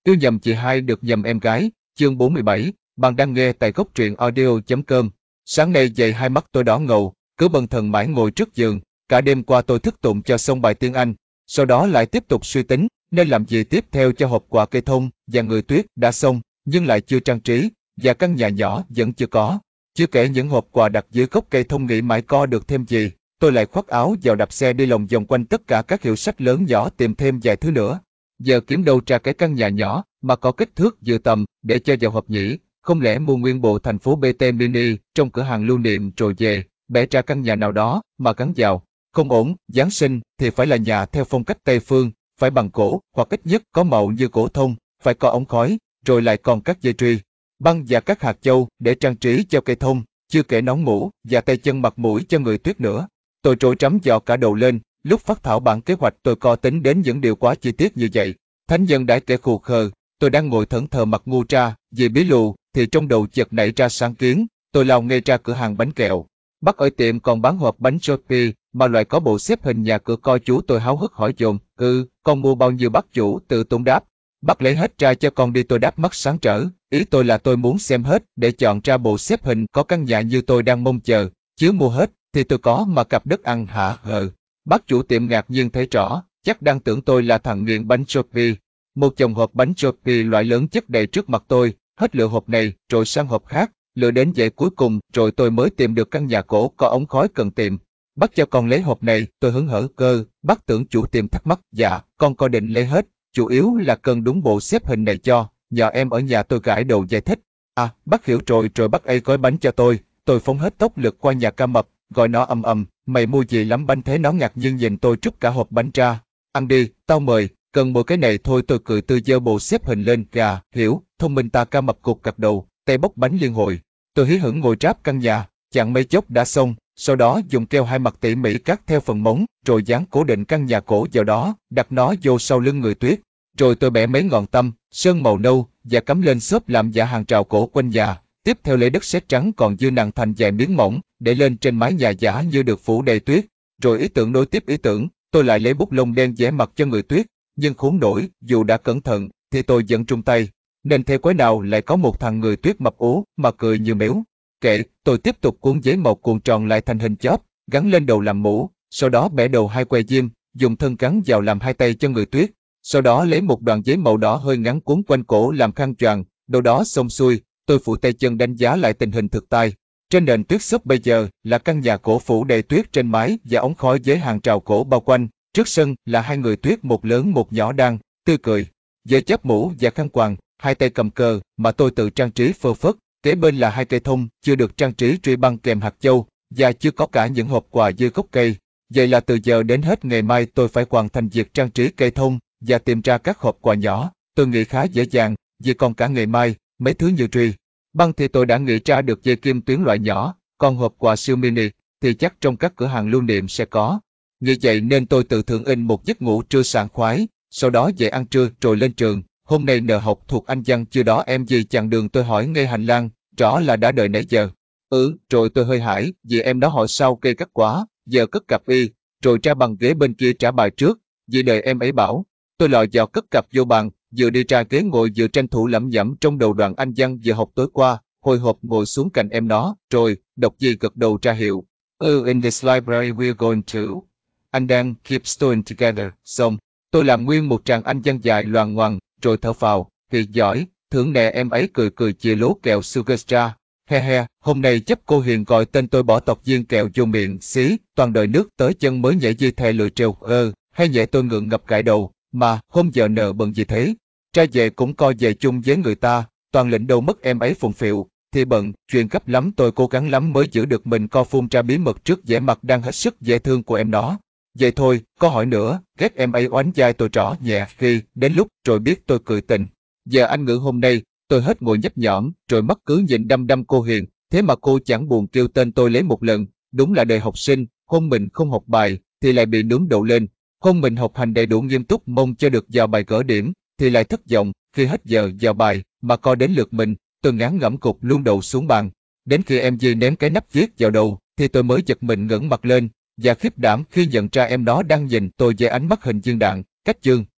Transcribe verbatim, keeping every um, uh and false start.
Yêu nhầm chị hai được nhầm em gái, chương bốn mươi bảy, bạn đang nghe tại góc truyện audio chấm com. Sáng nay dậy hai mắt tôi đỏ ngầu, cứ bần thần mãi ngồi trước giường, cả đêm qua tôi thức tụng cho xong bài tiếng Anh, sau đó lại tiếp tục suy tính, nên làm gì tiếp theo cho hộp quà cây thông và người tuyết đã xong, nhưng lại chưa trang trí, và căn nhà nhỏ vẫn chưa có. Chưa kể những hộp quà đặt dưới gốc cây thông nghĩ mãi co được thêm gì, tôi lại khoác áo vào đạp xe đi lòng vòng quanh tất cả các hiệu sách lớn nhỏ tìm thêm vài thứ nữa. Giờ kiếm đâu ra cái căn nhà nhỏ mà có kích thước vừa tầm để cho vào hộp nhỉ? Không lẽ mua nguyên bộ thành phố bê tê mini trong cửa hàng lưu niệm rồi về, bẻ ra căn nhà nào đó mà gắn vào? Không ổn, Giáng sinh thì phải là nhà theo phong cách Tây phương, phải bằng gỗ hoặc ít nhất có màu như gỗ thông, phải có ống khói, rồi lại còn các dây truy, băng và các hạt châu để trang trí cho cây thông, chưa kể nón mũ và tay chân mặt mũi cho người tuyết nữa. Tôi trối trắm dọ cả đầu lên. Lúc phát thảo bản kế hoạch tôi co tính đến những điều quá chi tiết như vậy. Thánh nhân đãi kẻ khù khờ, tôi đang ngồi thẫn thờ mặt ngu ra, vì bí lù, thì trong đầu chợt nảy ra sáng kiến, tôi lao ngay ra cửa hàng bánh kẹo. Bác ở tiệm còn bán hộp bánh Shopee, mà loại có bộ xếp hình nhà cửa coi chú tôi háo hức hỏi dồn, ừ, con mua bao nhiêu bác chủ tự tốn đáp. Bác lấy hết ra cho con đi tôi đáp mắt sáng trở, ý tôi là tôi muốn xem hết để chọn ra bộ xếp hình có căn nhà như tôi đang mong chờ, chứ mua hết thì tôi có mà cặp đất ăn hả hờ. Bác chủ tiệm ngạc nhiên thấy rõ, chắc đang tưởng tôi là thằng nghiện bánh Shopee. Một chồng hộp bánh Shopee loại lớn chất đầy trước mặt tôi, hết lựa hộp này rồi sang hộp khác, lựa đến dãy cuối cùng rồi tôi mới tìm được căn nhà cổ có ống khói cần tìm. Bác cho con lấy hộp này, tôi hứng hở cơ, bác tưởng chủ tiệm thắc mắc, dạ, con có định lấy hết, chủ yếu là cần đúng bộ xếp hình này cho, nhờ em ở nhà tôi gãi đầu giải thích. À, bác hiểu rồi rồi bác ấy gói bánh cho tôi, tôi phóng hết tốc lực qua nhà ca mập, gọi nó ầm ầm, mày mua gì lắm bánh thế? Nó ngạc nhiên nhìn tôi trút cả hộp bánh ra. Ăn đi, tao mời, cần một cái này thôi. Tôi cười tươi giơ bộ xếp hình lên, gà, hiểu, thông minh ta. Ca mập cục cặp đầu, tay bốc bánh liên hồi. Tôi hí hửng ngồi ráp căn nhà, chặn mấy chốc đã xong, sau đó dùng keo hai mặt tỉ mỉ cắt theo phần móng, rồi dán cố định căn nhà cổ vào đó, đặt nó vô sau lưng người tuyết. Rồi tôi bẻ mấy ngọn tăm, sơn màu nâu, và cắm lên xốp làm giả hàng rào cổ quanh nhà. Tiếp theo lấy đất sét trắng còn dư nặng thành vài miếng mỏng, để lên trên mái nhà giả như được phủ đầy tuyết. Rồi ý tưởng nối tiếp ý tưởng, tôi lại lấy bút lông đen vẽ mặt cho người tuyết, nhưng khốn nổi, dù đã cẩn thận, thì tôi vẫn trung tay. Nên theo quái nào lại có một thằng người tuyết mập ú, mà cười như mếu. Kệ, tôi tiếp tục cuốn giấy màu cuộn tròn lại thành hình chóp, gắn lên đầu làm mũ, sau đó bẻ đầu hai que diêm, dùng thân cắn vào làm hai tay cho người tuyết. Sau đó lấy một đoạn giấy màu đỏ hơi ngắn cuốn quanh cổ làm khăn choàng, đâu đó xong xuôi, tôi phủ tay chân đánh giá lại tình hình thực tại. Trên nền tuyết xốp bây giờ là căn nhà cổ phủ đầy tuyết trên mái và ống khói với hàng rào cổ bao quanh. Trước sân là hai người tuyết, một lớn một nhỏ đang tươi cười, với chắp mũ và khăn quàng, hai tay cầm cờ mà tôi tự trang trí phơ phất. Kế bên là hai cây thông chưa được trang trí truy băng kèm hạt châu, và chưa có cả những hộp quà dưới gốc cây. Vậy là từ giờ đến hết ngày mai tôi phải hoàn thành việc trang trí cây thông và tìm ra các hộp quà nhỏ. Tôi nghĩ khá dễ dàng, vì còn cả ngày mai, mấy thứ như truy băng thì tôi đã nghĩ ra được dây kim tuyến loại nhỏ, còn hộp quà siêu mini thì chắc trong các cửa hàng lưu niệm sẽ có. Như vậy nên tôi tự thưởng in một giấc ngủ trưa sảng khoái, sau đó dậy ăn trưa rồi lên trường. Hôm nay nợ học thuộc Anh văn chưa đó em gì? Chặn đường tôi hỏi ngay hành lang, rõ là đã đợi nãy giờ. Ừ, rồi tôi hơi hãi, vì em đó hỏi sao cây cắt quá, giờ cất cặp y, rồi ra bằng ghế bên kia trả bài trước, vì đợi em ấy bảo. Tôi lò dò cất cặp vô bàn, vừa đi ra ghế ngồi vừa tranh thủ lẩm nhẩm trong đầu đoạn Anh văn vừa học tối qua, hồi hộp ngồi xuống cạnh em nó, rồi đọc gì gật đầu ra hiệu. Ừ, in this library we're going to. Anh đang keep stone together. Xong, tôi làm nguyên một tràng Anh văn dài loằng ngoằng, rồi thở phào, thì giỏi, thưởng nè. Em ấy cười cười chia lố kẹo Sugarstra. He he, hôm nay chấp cô Hiền gọi tên tôi bỏ tọc viên kẹo vô miệng, xí, toàn đời nước tới chân mới nhảy dây thè lười trêu, ơ, hay nhẹ. Tôi ngượng ngập gãi đầu, mà, hôm giờ nợ bận gì thế? Ra về cũng coi về chung với người ta, toàn lĩnh đâu mất. Em ấy phụng phịu, thì bận, chuyện gấp lắm. Tôi cố gắng lắm mới giữ được mình co phun ra bí mật trước vẻ mặt đang hết sức dễ thương của em nó. Vậy thôi, có hỏi nữa, ghét em ấy oánh dai tôi rõ nhẹ khi đến lúc rồi biết tôi cười tình. Giờ anh ngữ hôm nay, tôi hết ngồi nhấp nhõm, rồi mắt cứ nhìn đăm đăm cô Hiền, thế mà cô chẳng buồn kêu tên tôi lấy một lần. Đúng là đời học sinh, hôm mình không học bài, thì lại bị nướng đậu lên. Hôm mình học hành đầy đủ nghiêm túc mong cho được vào bài gỡ điểm, thì lại thất vọng, khi hết giờ vào bài, mà coi đến lượt mình, tôi ngán ngẩm cục luôn đầu xuống bàn. Đến khi em Di ném cái nắp viết vào đầu, thì tôi mới giật mình ngẩng mặt lên, và khiếp đảm khi nhận ra em đó đang nhìn tôi với ánh mắt hình viên đạn. Cách chương